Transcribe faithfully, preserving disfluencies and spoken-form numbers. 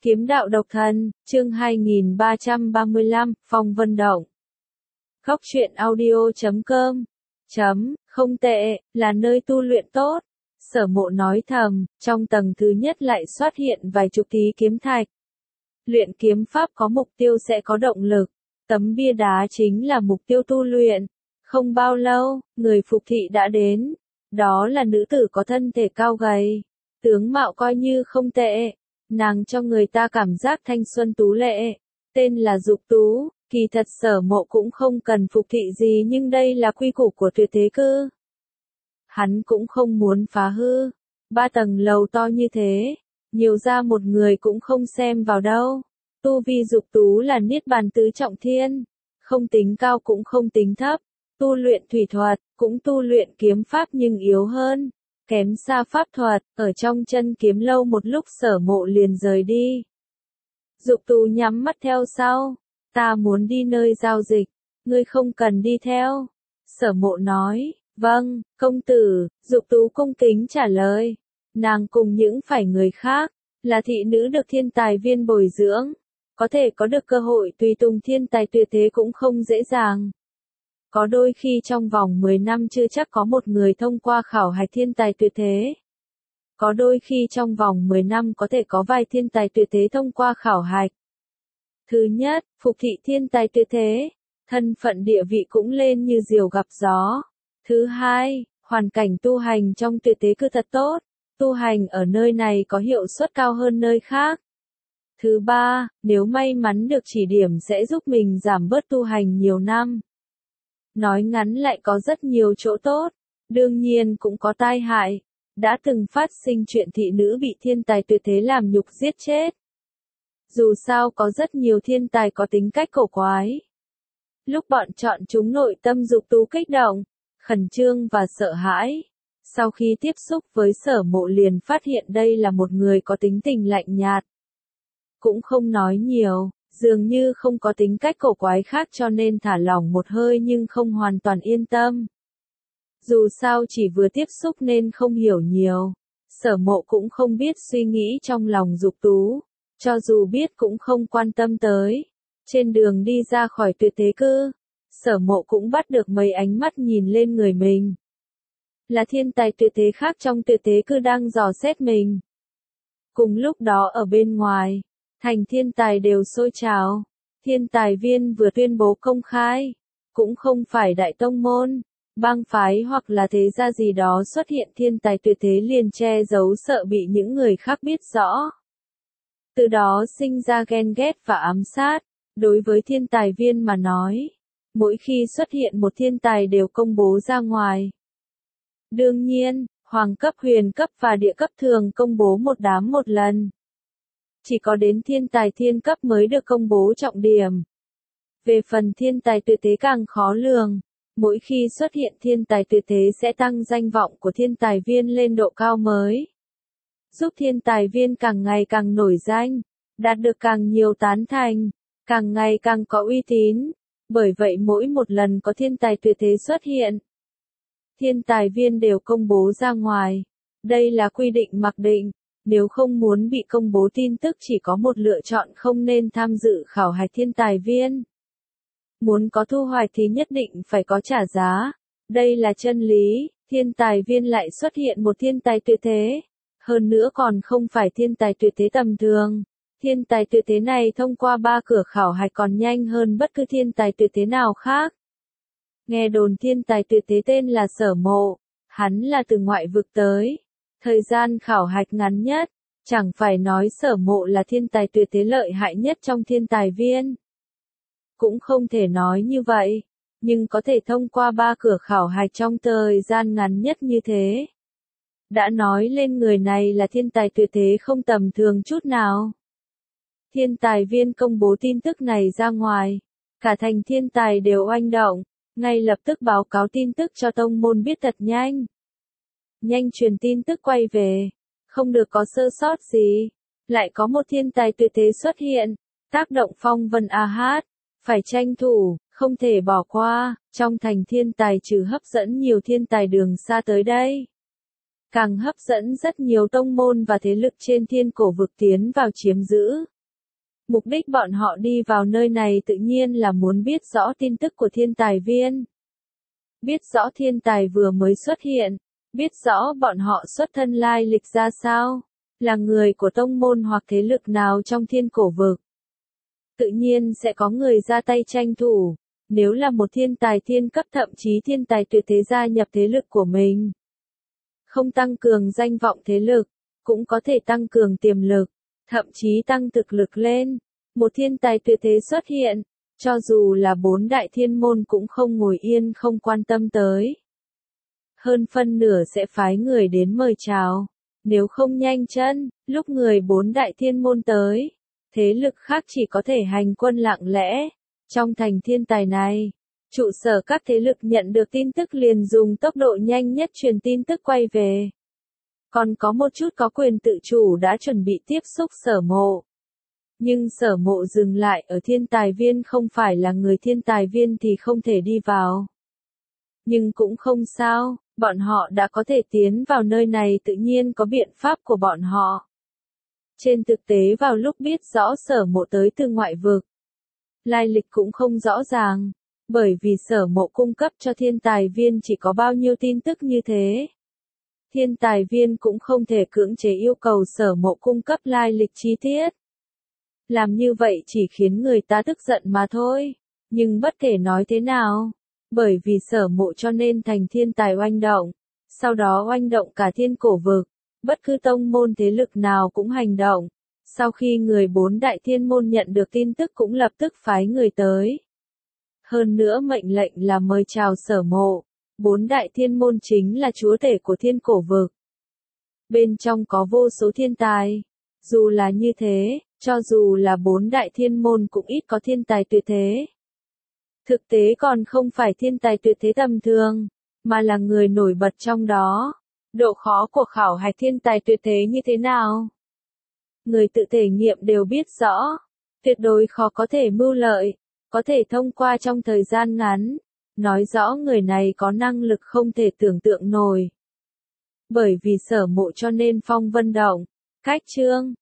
Kiếm đạo độc thân, chương hai nghìn ba trăm ba mươi lăm, Phong Vân Động. Góc truyện audio chấm com. Chấm, không tệ, là nơi tu luyện tốt. Sở Mộ nói thầm, trong tầng thứ nhất lại xuất hiện vài chục tí kiếm thạch. Luyện kiếm pháp có mục tiêu sẽ có động lực. Tấm bia đá chính là mục tiêu tu luyện. Không bao lâu, người phục thị đã đến. Đó là nữ tử có thân thể cao gầy. Tướng mạo coi như không tệ. Nàng cho người ta cảm giác thanh xuân tú lệ. Tên là Dục Tú, kỳ thật Sở Mộ cũng không cần phục thị gì nhưng đây là quy củ của Tuyệt Thế Cư. Hắn cũng không muốn phá hư. Ba tầng lầu to như thế, nhiều ra một người cũng không xem vào đâu. Tu vi Dục Tú là Niết Bàn tứ trọng thiên, không tính cao cũng không tính thấp. Tu luyện thủy thuật, cũng tu luyện kiếm pháp nhưng yếu hơn. Kém xa pháp thuật, ở trong chân kiếm lâu một lúc Sở Mộ liền rời đi. Dục Tú nhắm mắt theo sau. Ta muốn đi nơi giao dịch, ngươi không cần đi theo. Sở Mộ nói, vâng, công tử. Dục Tú cung kính trả lời. Nàng cùng những phải người khác, là thị nữ được thiên tài viên bồi dưỡng. Có thể có được cơ hội tùy tùng thiên tài tuyệt thế cũng không dễ dàng. Có đôi khi trong vòng mười năm chưa chắc có một người thông qua khảo hạch thiên tài tuyệt thế. Có đôi khi trong vòng mười năm có thể có vài thiên tài tuyệt thế thông qua khảo hạch. Thứ nhất, phục thị thiên tài tuyệt thế, thân phận địa vị cũng lên như diều gặp gió. Thứ hai, hoàn cảnh tu hành trong Tuyệt Thế Cư thật tốt, tu hành ở nơi này có hiệu suất cao hơn nơi khác. Thứ ba, nếu may mắn được chỉ điểm sẽ giúp mình giảm bớt tu hành nhiều năm. Nói ngắn lại có rất nhiều chỗ tốt, đương nhiên cũng có tai hại. Đã từng phát sinh chuyện thị nữ bị thiên tài tuyệt thế làm nhục giết chết. Dù sao có rất nhiều thiên tài có tính cách cổ quái. Lúc bọn chọn chúng nội tâm Dục Tú kích động, khẩn trương và sợ hãi. Sau khi tiếp xúc với Sở Mộ liền phát hiện đây là một người có tính tình lạnh nhạt. Cũng không nói nhiều, dường như không có tính cách cổ quái khác cho nên thả lỏng một hơi nhưng không hoàn toàn yên tâm. Dù sao chỉ vừa tiếp xúc nên không hiểu nhiều. Sở Mộ cũng không biết suy nghĩ trong lòng Dục Tú. Cho dù biết cũng không quan tâm tới. Trên đường đi ra khỏi Tuyệt Thế Cư, Sở Mộ cũng bắt được mấy ánh mắt nhìn lên người mình. Là thiên tài tuyệt thế khác trong Tuyệt Thế Cư đang dò xét mình. Cùng lúc đó ở bên ngoài, thành thiên tài đều sôi trào. Thiên tài viên vừa tuyên bố công khai. Cũng không phải đại tông môn, bang phái hoặc là thế gia gì đó xuất hiện thiên tài tuyệt thế liền che giấu sợ bị những người khác biết rõ. Từ đó sinh ra ghen ghét và ám sát. Đối với thiên tài viên mà nói, mỗi khi xuất hiện một thiên tài đều công bố ra ngoài. Đương nhiên, hoàng cấp, huyền cấp và địa cấp thường công bố một đám một lần. Chỉ có đến thiên tài thiên cấp mới được công bố trọng điểm. Về phần thiên tài tuyệt thế càng khó lường. Mỗi khi xuất hiện thiên tài tuyệt thế sẽ tăng danh vọng của thiên tài viên lên độ cao mới. Giúp thiên tài viên càng ngày càng nổi danh, đạt được càng nhiều tán thành, càng ngày càng có uy tín. Bởi vậy mỗi một lần có thiên tài tuyệt thế xuất hiện, thiên tài viên đều công bố ra ngoài. Đây là quy định mặc định, nếu không muốn bị công bố tin tức chỉ có một lựa chọn, không nên tham dự khảo hạch thiên tài viên. Muốn có thu hoạch thì nhất định phải có trả giá. Đây là chân lý, thiên tài viên lại xuất hiện một thiên tài tuyệt thế. Hơn nữa còn không phải thiên tài tuyệt thế tầm thường. Thiên tài tuyệt thế này thông qua ba cửa khảo hạch còn nhanh hơn bất cứ thiên tài tuyệt thế nào khác. Nghe đồn thiên tài tuyệt thế tên là Sở Mộ. Hắn là từ ngoại vực tới. Thời gian khảo hạch ngắn nhất. Chẳng phải nói Sở Mộ là thiên tài tuyệt thế lợi hại nhất trong thiên tài viên. Cũng không thể nói như vậy. Nhưng có thể thông qua ba cửa khảo hạch trong thời gian ngắn nhất như thế. Đã nói lên người này là thiên tài tuyệt thế không tầm thường chút nào. Thiên tài viên công bố tin tức này ra ngoài. Cả thành thiên tài đều oanh động. Ngay lập tức báo cáo tin tức cho tông môn biết thật nhanh. Nhanh truyền tin tức quay về. Không được có sơ sót gì. Lại có một thiên tài tuyệt thế xuất hiện. Tác động phong vân a hát. Phải tranh thủ, không thể bỏ qua. Trong thành thiên tài trừ hấp dẫn nhiều thiên tài đường xa tới đây. Càng hấp dẫn rất nhiều tông môn và thế lực trên thiên cổ vực tiến vào chiếm giữ. Mục đích bọn họ đi vào nơi này tự nhiên là muốn biết rõ tin tức của thiên tài viên. Biết rõ thiên tài vừa mới xuất hiện, biết rõ bọn họ xuất thân lai lịch ra sao, là người của tông môn hoặc thế lực nào trong thiên cổ vực. Tự nhiên sẽ có người ra tay tranh thủ, nếu là một thiên tài thiên cấp thậm chí thiên tài tuyệt thế gia nhập thế lực của mình. Không tăng cường danh vọng thế lực, cũng có thể tăng cường tiềm lực, thậm chí tăng thực lực lên. Một thiên tài tuyệt thế xuất hiện, cho dù là bốn đại thiên môn cũng không ngồi yên không quan tâm tới. Hơn phân nửa sẽ phái người đến mời chào, nếu không nhanh chân, lúc người bốn đại thiên môn tới, thế lực khác chỉ có thể hành quân lặng lẽ. Trong thành thiên tài này, trụ sở các thế lực nhận được tin tức liền dùng tốc độ nhanh nhất truyền tin tức quay về. Còn có một chút có quyền tự chủ đã chuẩn bị tiếp xúc Sở Mộ. Nhưng Sở Mộ dừng lại ở thiên tài viên, không phải là người thiên tài viên thì không thể đi vào. Nhưng cũng không sao, bọn họ đã có thể tiến vào nơi này, tự nhiên có biện pháp của bọn họ. Trên thực tế vào lúc biết rõ Sở Mộ tới từ ngoại vực, lai lịch cũng không rõ ràng, bởi vì Sở Mộ cung cấp cho thiên tài viên chỉ có bao nhiêu tin tức như thế. Thiên tài viên cũng không thể cưỡng chế yêu cầu Sở Mộ cung cấp lai lịch chi tiết. Làm như vậy chỉ khiến người ta tức giận mà thôi, nhưng bất kể nói thế nào, bởi vì Sở Mộ cho nên thành thiên tài oanh động, sau đó oanh động cả thiên cổ vực, bất cứ tông môn thế lực nào cũng hành động. Sau khi người bốn đại thiên môn nhận được tin tức cũng lập tức phái người tới. Hơn nữa mệnh lệnh là mời chào Sở Mộ. Bốn đại thiên môn chính là chúa tể của thiên cổ vực. Bên trong có vô số thiên tài. Dù là như thế, cho dù là bốn đại thiên môn cũng ít có thiên tài tuyệt thế. Thực tế còn không phải thiên tài tuyệt thế tầm thường, mà là người nổi bật trong đó. Độ khó của khảo hạch thiên tài tuyệt thế như thế nào? Người tự thể nghiệm đều biết rõ. Tuyệt đối khó có thể mưu lợi, có thể thông qua trong thời gian ngắn. Nói rõ người này có năng lực không thể tưởng tượng nổi. Bởi vì Sở Mộ cho nên Phong Vân Động, cách chương,